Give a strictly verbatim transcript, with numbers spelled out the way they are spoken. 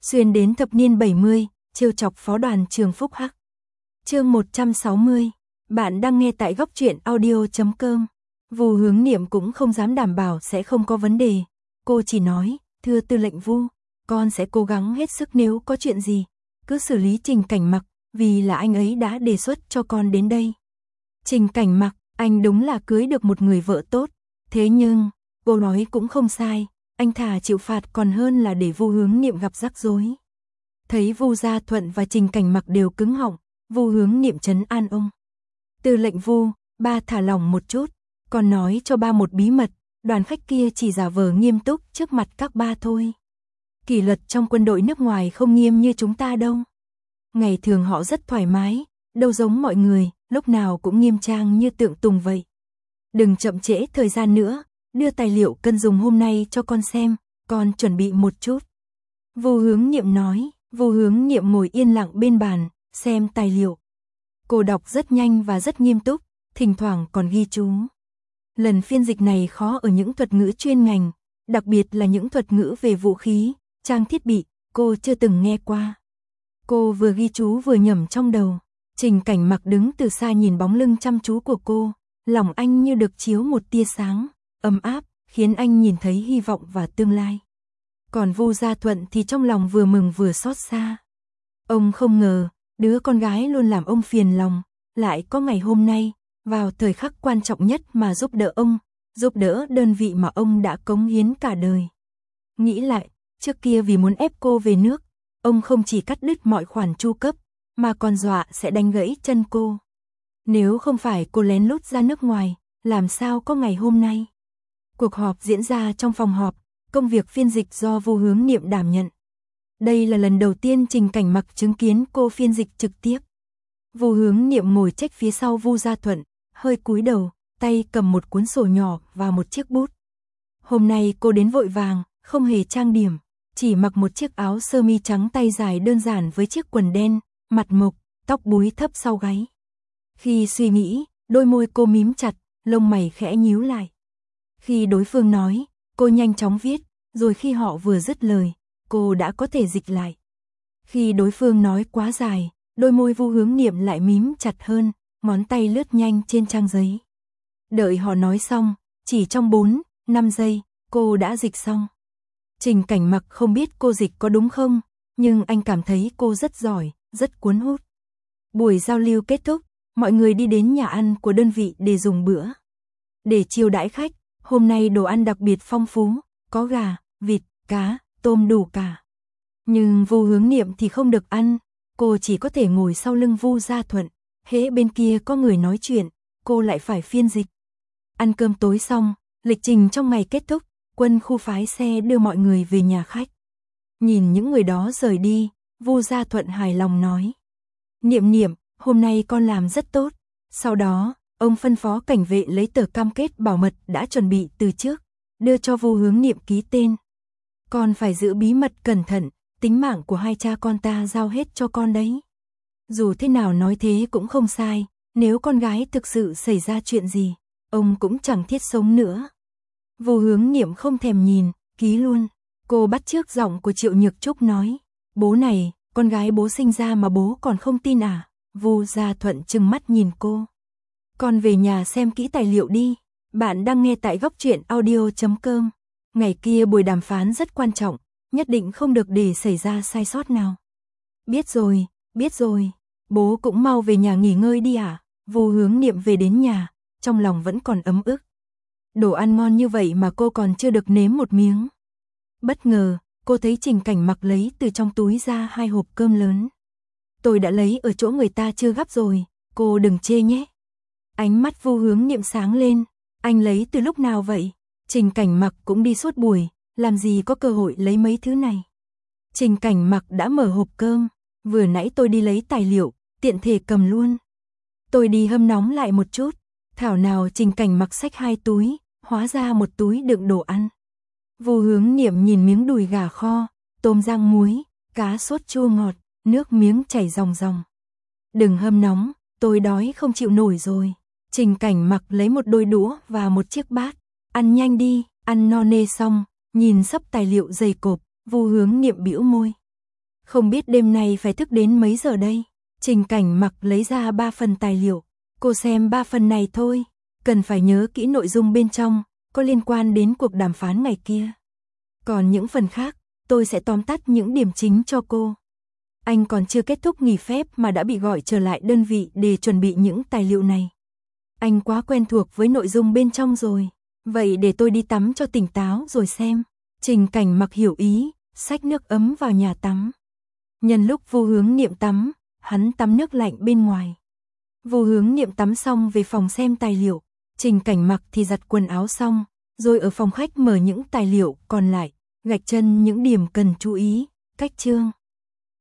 Xuyên đến thập niên bảy mươi, trêu chọc phó đoàn trường Phúc Hắc. Chương một trăm sáu mươi. Bạn đang nghe tại góc truyện audio chấm com. Vu Hướng Niệm cũng không dám đảm bảo sẽ không có vấn đề. Cô chỉ nói, thưa tư lệnh Vu, con sẽ cố gắng hết sức, nếu có chuyện gì cứ xử lý Trình Cảnh Mặc, vì là anh ấy đã đề xuất cho con đến đây. Trình Cảnh Mặc, anh đúng là cưới được một người vợ tốt. Thế nhưng, cô nói cũng không sai, anh thà chịu phạt còn hơn là để Vu Hướng Niệm gặp rắc rối. Thấy Vu Gia Thuận và Trình Cảnh Mặc đều cứng họng, Vu Hướng Niệm trấn an ông. Tư lệnh Vu, ba thả lỏng một chút, còn nói cho ba một bí mật, đoàn khách kia chỉ giả vờ nghiêm túc trước mặt các ba thôi. Kỷ luật trong quân đội nước ngoài không nghiêm như chúng ta đâu. Ngày thường họ rất thoải mái, đâu giống mọi người, lúc nào cũng nghiêm trang như tượng tùng vậy. Đừng chậm trễ thời gian nữa, đưa tài liệu cần dùng hôm nay cho con xem, con chuẩn bị một chút. Vu Hướng Niệm nói. Vu Hướng Niệm ngồi yên lặng bên bàn, xem tài liệu. Cô đọc rất nhanh và rất nghiêm túc, thỉnh thoảng còn ghi chú. Lần phiên dịch này khó ở những thuật ngữ chuyên ngành, đặc biệt là những thuật ngữ về vũ khí, trang thiết bị, cô chưa từng nghe qua. Cô vừa ghi chú vừa nhẩm trong đầu. Trình Cảnh Mặc đứng từ xa nhìn bóng lưng chăm chú của cô, lòng anh như được chiếu một tia sáng, ấm áp, khiến anh nhìn thấy hy vọng và tương lai. Còn Vu Gia Thuận thì trong lòng vừa mừng vừa xót xa. Ông không ngờ, đứa con gái luôn làm ông phiền lòng, lại có ngày hôm nay, vào thời khắc quan trọng nhất mà giúp đỡ ông, giúp đỡ đơn vị mà ông đã cống hiến cả đời. Nghĩ lại, trước kia vì muốn ép cô về nước, ông không chỉ cắt đứt mọi khoản chu cấp, mà còn dọa sẽ đánh gãy chân cô. Nếu không phải cô lén lút ra nước ngoài, làm sao có ngày hôm nay? Cuộc họp diễn ra trong phòng họp, công việc phiên dịch do Vu Hướng Niệm đảm nhận. Đây là lần đầu tiên Trình Cảnh Mặc chứng kiến cô phiên dịch trực tiếp. Vu Hướng Niệm ngồi chếch phía sau Vu Gia Thuận, hơi cúi đầu, tay cầm một cuốn sổ nhỏ và một chiếc bút. Hôm nay cô đến vội vàng, không hề trang điểm, chỉ mặc một chiếc áo sơ mi trắng tay dài đơn giản với chiếc quần đen, mặt mộc, tóc búi thấp sau gáy. Khi suy nghĩ, đôi môi cô mím chặt, lông mày khẽ nhíu lại. Khi đối phương nói, cô nhanh chóng viết, rồi khi họ vừa dứt lời, cô đã có thể dịch lại. Khi đối phương nói quá dài, đôi môi Vu Hướng Niệm lại mím chặt hơn, ngón tay lướt nhanh trên trang giấy. Đợi họ nói xong, chỉ trong bốn, năm giây, cô đã dịch xong. Trình Cảnh Mặc không biết cô dịch có đúng không, nhưng anh cảm thấy cô rất giỏi, rất cuốn hút. Buổi giao lưu kết thúc, mọi người đi đến nhà ăn của đơn vị để dùng bữa. Để chiêu đãi khách, hôm nay đồ ăn đặc biệt phong phú, có gà, vịt, cá, tôm đủ cả. Nhưng Vu Hướng Niệm thì không được ăn, cô chỉ có thể ngồi sau lưng Vu Gia Thuận, hễ bên kia có người nói chuyện, cô lại phải phiên dịch. Ăn cơm tối xong, lịch trình trong ngày kết thúc, quân khu phái xe đưa mọi người về nhà khách. Nhìn những người đó rời đi, Vu Gia Thuận hài lòng nói. Niệm Niệm, hôm nay con làm rất tốt. Sau đó, ông phân phó cảnh vệ lấy tờ cam kết bảo mật đã chuẩn bị từ trước, đưa cho Vu Hướng Niệm ký tên. Con phải giữ bí mật cẩn thận, tính mạng của hai cha con ta giao hết cho con đấy. Dù thế nào nói thế cũng không sai, nếu con gái thực sự xảy ra chuyện gì, ông cũng chẳng thiết sống nữa. Vu Hướng Niệm không thèm nhìn, ký luôn. Cô bắt chước giọng của Triệu Nhược Trúc nói, bố này, con gái bố sinh ra mà bố còn không tin à? Vu Gia Thuận trừng mắt nhìn cô. Con về nhà xem kỹ tài liệu đi. Bạn đang nghe tại góc truyện audio chấm com. Ngày kia buổi đàm phán rất quan trọng, nhất định không được để xảy ra sai sót nào. Biết rồi, biết rồi. Bố cũng mau về nhà nghỉ ngơi đi à? Vu Hướng Niệm về đến nhà, trong lòng vẫn còn ấm ức. Đồ ăn ngon như vậy mà cô còn chưa được nếm một miếng. Bất ngờ, cô thấy Trình Cảnh Mặc lấy từ trong túi ra hai hộp cơm lớn. Tôi đã lấy ở chỗ người ta chưa gắp rồi, cô đừng chê nhé. Ánh mắt Vu Hướng Niệm sáng lên, anh lấy từ lúc nào vậy? Trình Cảnh Mặc cũng đi suốt buổi, làm gì có cơ hội lấy mấy thứ này. Trình Cảnh Mặc đã mở hộp cơm, vừa nãy tôi đi lấy tài liệu, tiện thể cầm luôn. Tôi đi hâm nóng lại một chút, thảo nào Trình Cảnh Mặc xách hai túi, hóa ra một túi đựng đồ ăn. Vu Hướng Niệm nhìn miếng đùi gà kho, tôm rang muối, cá sốt chua ngọt, nước miếng chảy ròng ròng. Đừng hâm nóng, tôi đói không chịu nổi rồi. Trình Cảnh Mặc lấy một đôi đũa và một chiếc bát. Ăn nhanh đi, ăn no nê xong, nhìn sắp tài liệu dày cộp, Vu Hướng Niệm bĩu môi. Không biết đêm nay phải thức đến mấy giờ đây? Trình Cảnh Mặc lấy ra ba phần tài liệu. Cô xem ba phần này thôi, cần phải nhớ kỹ nội dung bên trong, có liên quan đến cuộc đàm phán ngày kia. Còn những phần khác, tôi sẽ tóm tắt những điểm chính cho cô. Anh còn chưa kết thúc nghỉ phép mà đã bị gọi trở lại đơn vị để chuẩn bị những tài liệu này. Anh quá quen thuộc với nội dung bên trong rồi. Vậy để tôi đi tắm cho tỉnh táo rồi xem. Trình Cảnh Mặc hiểu ý, xách nước ấm vào nhà tắm. Nhân lúc Vu Hướng Niệm tắm, hắn tắm nước lạnh bên ngoài. Vu Hướng Niệm tắm xong về phòng xem tài liệu. Trình Cảnh Mặc thì giặt quần áo xong, rồi ở phòng khách mở những tài liệu còn lại, gạch chân những điểm cần chú ý. Cách chương